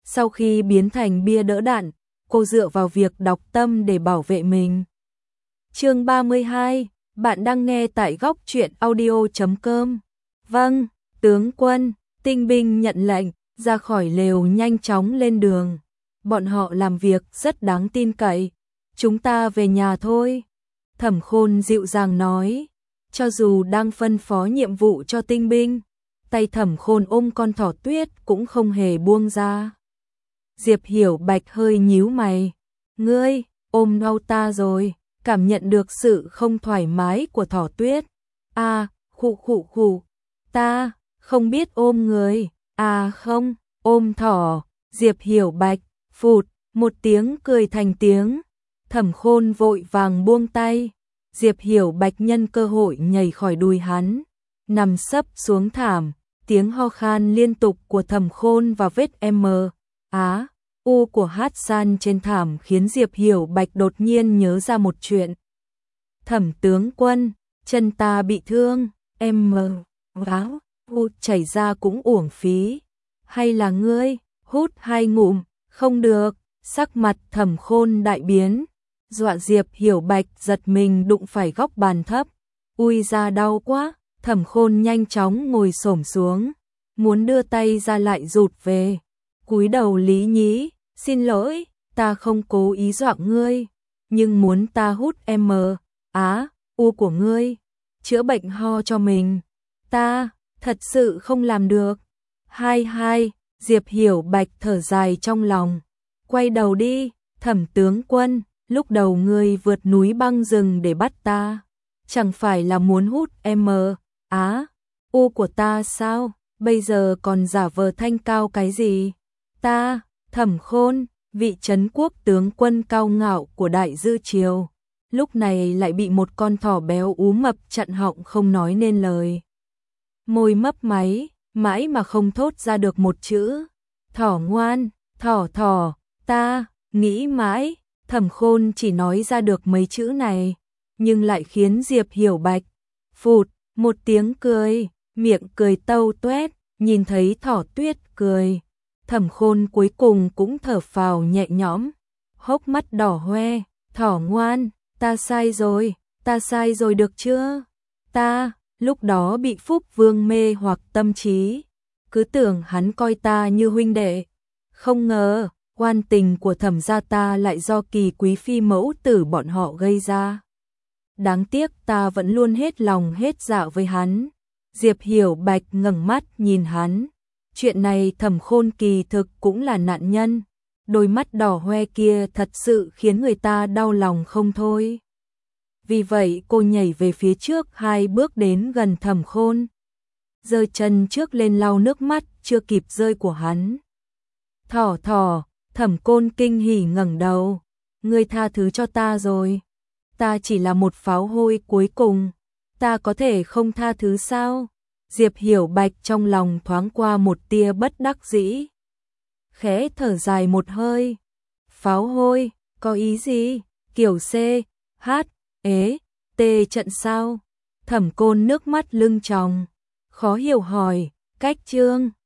Sau khi biến thành bia đỡ đạn, cô dựa vào việc đọc tâm để bảo vệ mình. Chương 32, bạn đang nghe tại góc truyện audio.com. Vâng, tướng quân. Tinh binh nhận lệnh, ra khỏi lều nhanh chóng lên đường. Bọn họ làm việc rất đáng tin cậy. Chúng ta về nhà thôi. Thẩm Khôn dịu dàng nói. Cho dù đang phân phó nhiệm vụ cho tinh binh, tay Thẩm Khôn ôm con thỏ tuyết cũng không hề buông ra. Diệp Hiểu Bạch hơi nhíu mày. Ngươi, ôm đau ta rồi, cảm nhận được sự không thoải mái của thỏ tuyết. Khụ, ta không biết ôm người. Không, ôm thỏ. Diệp Hiểu Bạch, phụt, một tiếng cười thành tiếng. Thẩm Khôn vội vàng buông tay. Diệp Hiểu Bạch nhân cơ hội nhảy khỏi đùi hắn, nằm sấp xuống thảm. Tiếng ho khan liên tục của Thẩm Khôn và vết U của Hassan trên thảm khiến Diệp Hiểu Bạch đột nhiên nhớ ra một chuyện. Thẩm tướng quân, chân ta bị thương, U chảy ra cũng uổng phí. Hay là ngươi, hút 2 ngụm, không được. Sắc mặt Thẩm Khôn đại biến, dọa Diệp Hiểu Bạch giật mình đụng phải góc bàn thấp. Ui da đau quá, Thẩm Khôn nhanh chóng ngồi xổm xuống, muốn đưa tay ra lại rụt về. Cúi đầu lý nhí, xin lỗi, ta không cố ý dọa ngươi, nhưng muốn ta hút U của ngươi, chữa bệnh ho cho mình. Ta, thật sự không làm được. Hai, Diệp Hiểu Bạch thở dài trong lòng. Quay đầu đi, Thẩm tướng quân, lúc đầu ngươi vượt núi băng rừng để bắt ta, chẳng phải là muốn hút U của ta sao? Bây giờ còn giả vờ thanh cao cái gì? Ta, Thẩm Khôn, vị trấn quốc tướng quân cao ngạo của Đại Dư Triều, lúc này lại bị một con thỏ béo ú mập chặn họng không nói nên lời. Môi mấp máy, mãi mà không thốt ra được một chữ. Thỏ ngoan, thỏ, ta, nghĩ mãi, Thẩm Khôn chỉ nói ra được mấy chữ này, nhưng lại khiến Diệp Hiểu Bạch phụt một tiếng cười, miệng cười tâu tuét, nhìn thấy thỏ tuyết cười. Thẩm Khôn cuối cùng cũng thở phào nhẹ nhõm, hốc mắt đỏ hoe. Thỏ ngoan, ta sai rồi được chưa? Ta, lúc đó bị Phúc Vương mê hoặc tâm trí, cứ tưởng hắn coi ta như huynh đệ. Không ngờ, oan tình của Thẩm gia ta lại do Kỳ quý phi mẫu tử bọn họ gây ra. Đáng tiếc ta vẫn luôn hết lòng hết dạ với hắn. Diệp Hiểu Bạch ngẩng mắt nhìn hắn. Chuyện này Thẩm Khôn kỳ thực cũng là nạn nhân. Đôi mắt đỏ hoe kia thật sự khiến người ta đau lòng không thôi. Vì vậy cô nhảy về phía trước 2 bước đến gần Thẩm Khôn, giơ chân trước lên lau nước mắt chưa kịp rơi của hắn. Thỏ, Thẩm Khôn kinh hỉ ngẩng đầu. Ngươi tha thứ cho ta rồi. Ta chỉ là một pháo hôi cuối cùng, ta có thể không tha thứ sao? Diệp Hiểu Bạch trong lòng thoáng qua một tia bất đắc dĩ, khẽ thở dài một hơi. Pháo hôi, có ý gì? Kiểu T trận sao? Thẩm Khôn nước mắt lưng tròng, khó hiểu hỏi. Cách chương